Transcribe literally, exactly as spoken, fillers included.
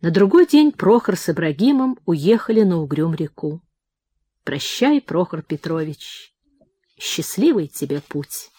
На другой день Прохор с Ибрагимом уехали на Угрюм-реку. Прощай, Прохор Петрович, счастливый тебе путь.